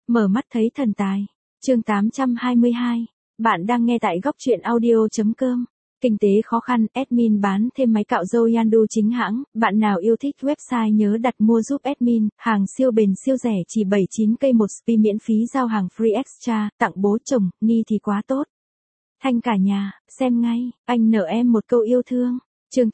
Mở mắt thấy thần tài. Chương 822. Bạn đang nghe tại góc truyện audio.com. Kinh tế khó khăn, admin bán thêm máy cạo râu Yandu chính hãng. Bạn nào yêu thích website nhớ đặt mua giúp admin. Hàng siêu bền siêu rẻ chỉ 79k một spi, miễn phí giao hàng free extra. Tặng bố chồng, Ni thì quá tốt. Thanh cả nhà, xem ngay. Anh nợ em một câu yêu thương. Chương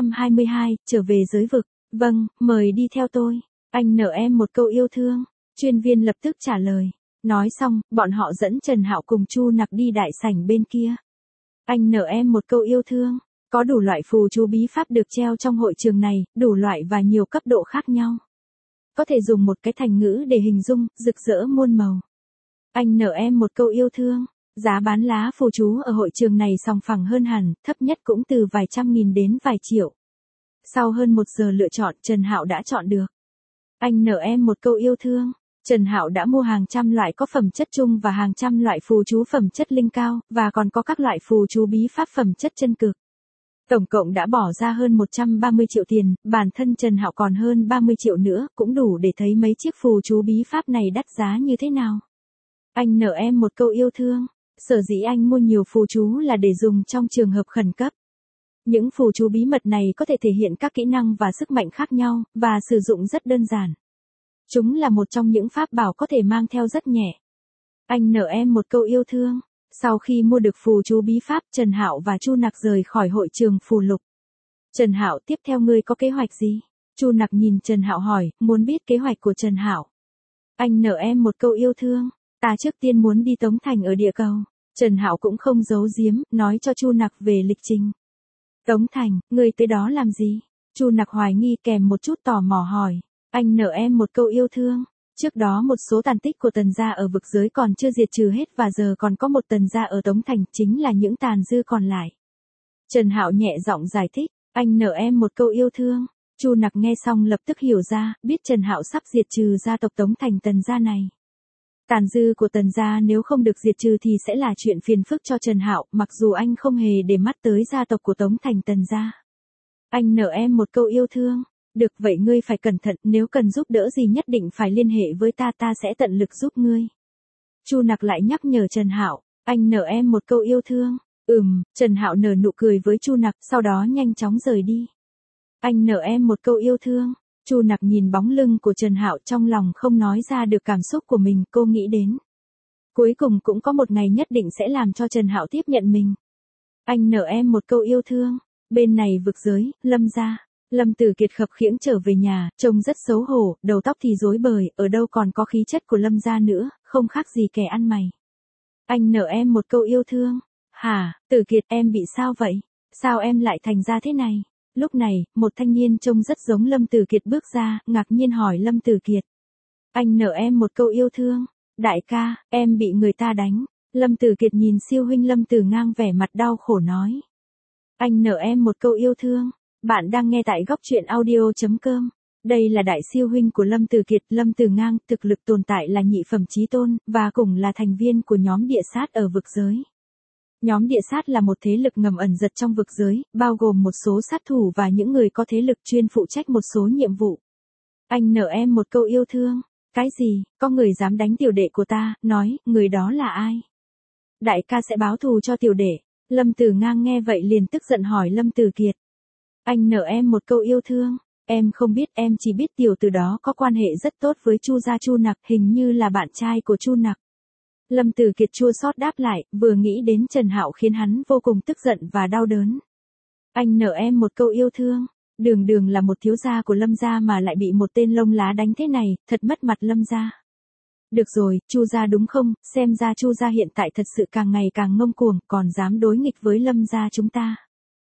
822. Trở về giới vực. Vâng, mời đi theo tôi. Anh nợ em một câu yêu thương. Chuyên viên lập tức trả lời. Nói xong, bọn họ dẫn Trần Hạo cùng Chu Nặc đi đại sảnh bên kia. Anh nợ em một câu yêu thương. Có đủ loại phù chú bí pháp được treo trong hội trường này, đủ loại và nhiều cấp độ khác nhau. Có thể dùng một cái thành ngữ để hình dung, rực rỡ muôn màu. Anh nợ em một câu yêu thương. Giá bán lá phù chú ở hội trường này sòng phẳng hơn hẳn, thấp nhất cũng từ vài trăm nghìn đến vài triệu. Sau hơn 1 giờ lựa chọn, Trần Hạo đã chọn được. Anh nợ em một câu yêu thương. Trần Hạo đã mua hàng trăm loại có phẩm chất trung và hàng trăm loại phù chú phẩm chất linh cao, và còn có các loại phù chú bí pháp phẩm chất chân cực. Tổng cộng đã bỏ ra hơn 130 triệu tiền, bản thân Trần Hạo còn hơn 30 triệu nữa, cũng đủ để thấy mấy chiếc phù chú bí pháp này đắt giá như thế nào. Anh nợ em một câu yêu thương. Sở dĩ anh mua nhiều phù chú là để dùng trong trường hợp khẩn cấp. Những phù chú bí mật này có thể thể hiện các kỹ năng và sức mạnh khác nhau, và sử dụng rất đơn giản. Chúng là một trong những pháp bảo có thể mang theo rất nhẹ. Anh nợ em một câu yêu thương. Sau khi mua được phù chú bí pháp, Trần Hạo và Chu Nặc rời khỏi hội trường phù lục. Trần Hạo, tiếp theo ngươi có kế hoạch gì? Chu Nặc nhìn Trần Hạo hỏi, muốn biết kế hoạch của Trần Hạo. Anh nợ em một câu yêu thương. Ta trước tiên muốn đi Tống Thành ở địa cầu. Trần Hạo cũng không giấu giếm, nói cho Chu Nặc về lịch trình. Tống Thành, ngươi tới đó làm gì? Chu Nặc hoài nghi kèm một chút tò mò hỏi. Anh nợ em một câu yêu thương. Trước đó một số tàn tích của Tần gia ở vực giới còn chưa diệt trừ hết và giờ còn có một Tần gia ở Tống Thành, chính là những tàn dư còn lại. Trần Hạo nhẹ giọng giải thích. Anh nợ em một câu yêu thương. Chu Nặc nghe xong lập tức hiểu ra, biết Trần Hạo sắp diệt trừ gia tộc Tống Thành Tần gia này. Tàn dư của Tần gia nếu không được diệt trừ thì sẽ là chuyện phiền phức cho Trần Hạo, mặc dù anh không hề để mắt tới gia tộc của Tống Thành Tần gia. Anh nợ em một câu yêu thương. Được vậy ngươi phải cẩn thận, nếu cần giúp đỡ gì nhất định phải liên hệ với ta, ta sẽ tận lực giúp ngươi. Chu Nặc lại nhắc nhở Trần Hạo. Anh nợ em một câu yêu thương. Trần Hạo nở nụ cười với Chu Nặc, sau đó nhanh chóng rời đi. Anh nợ em một câu yêu thương. Chu Nặc nhìn bóng lưng của Trần Hạo, trong lòng không nói ra được cảm xúc của mình, cô nghĩ đến. Cuối cùng cũng có một ngày nhất định sẽ làm cho Trần Hạo tiếp nhận mình. Anh nợ em một câu yêu thương. Bên này vực giới, Lâm gia. Lâm Tử Kiệt khập khiễng trở về nhà, trông rất xấu hổ, đầu tóc thì rối bời, ở đâu còn có khí chất của Lâm gia nữa, không khác gì kẻ ăn mày. Anh nợ em một câu yêu thương. Hả, Tử Kiệt, em bị sao vậy? Sao em lại thành ra thế này? Lúc này, một thanh niên trông rất giống Lâm Tử Kiệt bước ra, ngạc nhiên hỏi Lâm Tử Kiệt. Anh nợ em một câu yêu thương. Đại ca, em bị người ta đánh. Lâm Tử Kiệt nhìn siêu huynh Lâm Tử Ngang vẻ mặt đau khổ nói. Anh nợ em một câu yêu thương. Bạn đang nghe tại góc truyện audio.com. Đây là đại siêu huynh của Lâm Tử Kiệt, Lâm Tử Ngang, thực lực tồn tại là nhị phẩm chí tôn, và cùng là thành viên của nhóm địa sát ở vực giới. Nhóm địa sát là một thế lực ngầm ẩn giật trong vực giới, bao gồm một số sát thủ và những người có thế lực chuyên phụ trách một số nhiệm vụ. Anh nợ em một câu yêu thương. Cái gì, có người dám đánh tiểu đệ của ta, nói, người đó là ai? Đại ca sẽ báo thù cho tiểu đệ. Lâm Tử Ngang nghe vậy liền tức giận hỏi Lâm Tử Kiệt. Anh nợ em một câu yêu thương. Em không biết, em chỉ biết tiểu tử đó có quan hệ rất tốt với Chu gia Chu Nặc, hình như là bạn trai của Chu Nặc. Lâm Tử Kiệt chua xót đáp lại, vừa nghĩ đến Trần Hạo khiến hắn vô cùng tức giận và đau đớn. Anh nợ em một câu yêu thương. Đường đường là một thiếu gia của Lâm gia mà lại bị một tên lông lá đánh thế này, thật mất mặt Lâm gia. Được rồi, Chu gia đúng không, xem ra Chu gia hiện tại thật sự càng ngày càng ngông cuồng, còn dám đối nghịch với Lâm gia chúng ta.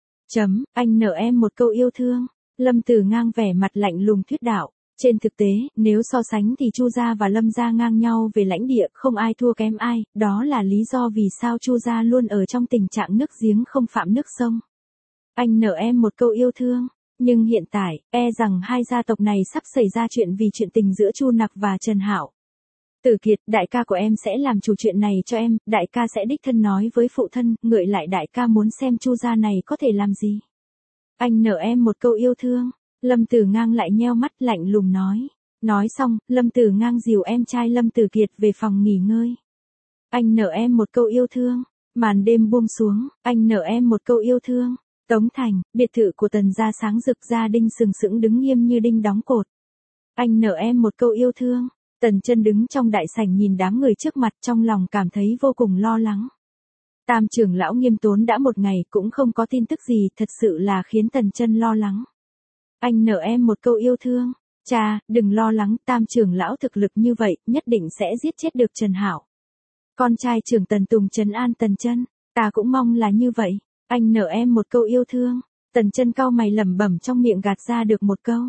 Anh nợ em một câu yêu thương. Lâm Tử Ngang vẻ mặt lạnh lùng thuyết đạo. Trên thực tế, nếu so sánh thì Chu gia và Lâm gia ngang nhau về lãnh địa, không ai thua kém ai, đó là lý do vì sao Chu gia luôn ở trong tình trạng nước giếng không phạm nước sông. Anh nợ em một câu yêu thương. Nhưng hiện tại, e rằng hai gia tộc này sắp xảy ra chuyện vì chuyện tình giữa Chu Nặc và Trần Hạo. Tử Kiệt, đại ca của em sẽ làm chủ chuyện này cho em, đại ca sẽ đích thân nói với phụ thân, ngợi lại đại ca muốn xem Chu gia này có thể làm gì. Anh nợ em một câu yêu thương. Lâm Tử Ngang lại nheo mắt lạnh lùng nói. Nói xong, Lâm Tử Ngang dìu em trai Lâm Tử Kiệt về phòng nghỉ ngơi. Anh nợ em một câu yêu thương. Màn đêm buông xuống, anh nợ em một câu yêu thương. Tống Thành, biệt thự của Tần gia sáng rực, gia đình sừng sững đứng nghiêm như đinh đóng cột. Anh nợ em một câu yêu thương. Tần Chân đứng trong đại sảnh nhìn đám người trước mặt, trong lòng cảm thấy vô cùng lo lắng. Tam trưởng lão Nghiêm Tốn đã một ngày cũng không có tin tức gì, thật sự là khiến Tần Chân lo lắng. Anh nợ em một câu yêu thương. Cha, đừng lo lắng, Tam trưởng lão thực lực như vậy, nhất định sẽ giết chết được Trần Hạo. Con trai trưởng Tần Tùng trấn an Tần Chân, ta cũng mong là như vậy. Anh nợ em một câu yêu thương. Tần Chân cau mày lẩm bẩm trong miệng gạt ra được một câu.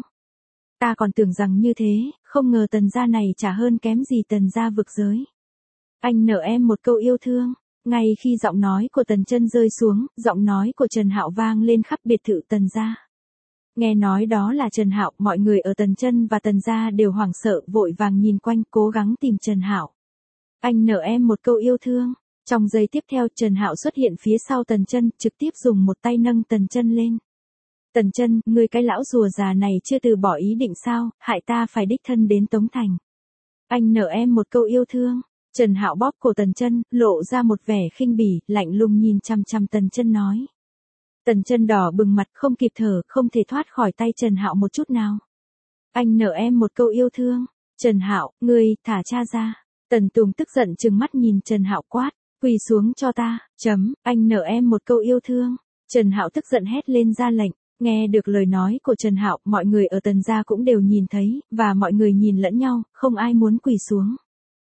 Ta còn tưởng rằng như thế, không ngờ Tần gia này chả hơn kém gì Tần gia vực giới. Anh nợ em một câu yêu thương. Ngay khi giọng nói của Tần Chân rơi xuống, giọng nói của Trần Hạo vang lên khắp biệt thự Tần gia. Nghe nói đó là Trần Hạo, mọi người ở Tần Chân và Tần gia đều hoảng sợ, vội vàng nhìn quanh, cố gắng tìm Trần Hạo. Anh nợ em một câu yêu thương. Trong giây tiếp theo, Trần Hạo xuất hiện phía sau Tần Chân, trực tiếp dùng một tay nâng Tần Chân lên. Tần Chân, ngươi cái lão rùa già này chưa từ bỏ ý định sao, hại ta phải đích thân đến Tống Thành. Anh nợ em một câu yêu thương. Trần Hạo bóp cổ Tần Chân, lộ ra một vẻ khinh bỉ, lạnh lùng nhìn chằm chằm Tần Chân nói. Tần Chân đỏ bừng mặt, không kịp thở, không thể thoát khỏi tay Trần Hạo một chút nào. Anh nợ em một câu yêu thương. Trần Hạo, ngươi, thả cha ra. Tần Tùng tức giận trừng mắt nhìn Trần Hạo quát, quỳ xuống cho ta. Anh nợ em một câu yêu thương. Trần Hạo tức giận hét lên ra lệnh. Nghe được lời nói của Trần Hạo, mọi người ở Tần gia cũng đều nhìn thấy, và mọi người nhìn lẫn nhau, không ai muốn quỳ xuống.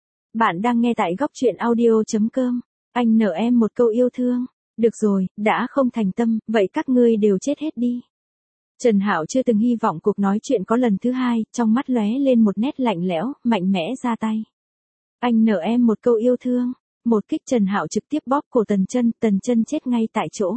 Bạn đang nghe tại góc truyện audio.com. Anh nợ em một câu yêu thương. Được rồi, đã không thành tâm, vậy các ngươi đều chết hết đi. Trần Hạo chưa từng hy vọng cuộc nói chuyện có lần thứ hai, trong mắt lóe lên một nét lạnh lẽo, mạnh mẽ ra tay. Anh nợ em một câu yêu thương. Một kích Trần Hạo trực tiếp bóp cổ Tần Chân chết ngay tại chỗ.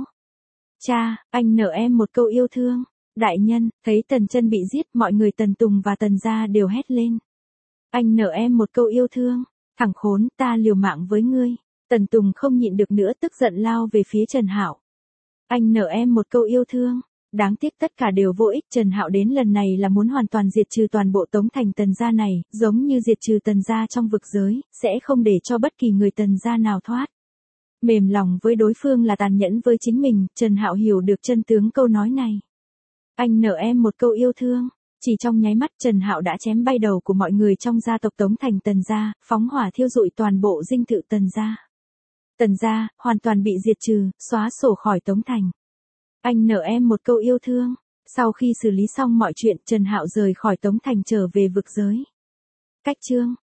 Cha, anh nợ em một câu yêu thương. Đại nhân, thấy Tần Chân bị giết, mọi người Tần Tùng và Tần gia đều hét lên. Anh nợ em một câu yêu thương. Thằng khốn, ta liều mạng với ngươi. Tần Tùng không nhịn được nữa, tức giận lao về phía Trần Hạo. Anh nợ em một câu yêu thương. Đáng tiếc tất cả đều vô ích, Trần Hạo đến lần này là muốn hoàn toàn diệt trừ toàn bộ Tống Thành Tần gia này, giống như diệt trừ Tần gia trong vực giới, sẽ không để cho bất kỳ người Tần gia nào thoát. Mềm lòng với đối phương là tàn nhẫn với chính mình, Trần Hạo hiểu được chân tướng câu nói này. Anh nợ em một câu yêu thương. Chỉ trong nháy mắt, Trần Hạo đã chém bay đầu của mọi người trong gia tộc Tống Thành Tần gia, phóng hỏa thiêu rụi toàn bộ dinh thự Tần gia. Tần gia hoàn toàn bị diệt trừ, xóa sổ khỏi Tống Thành. Anh nợ em một câu yêu thương. Sau khi xử lý xong mọi chuyện, Trần Hạo rời khỏi Tống Thành trở về vực giới. Cách chương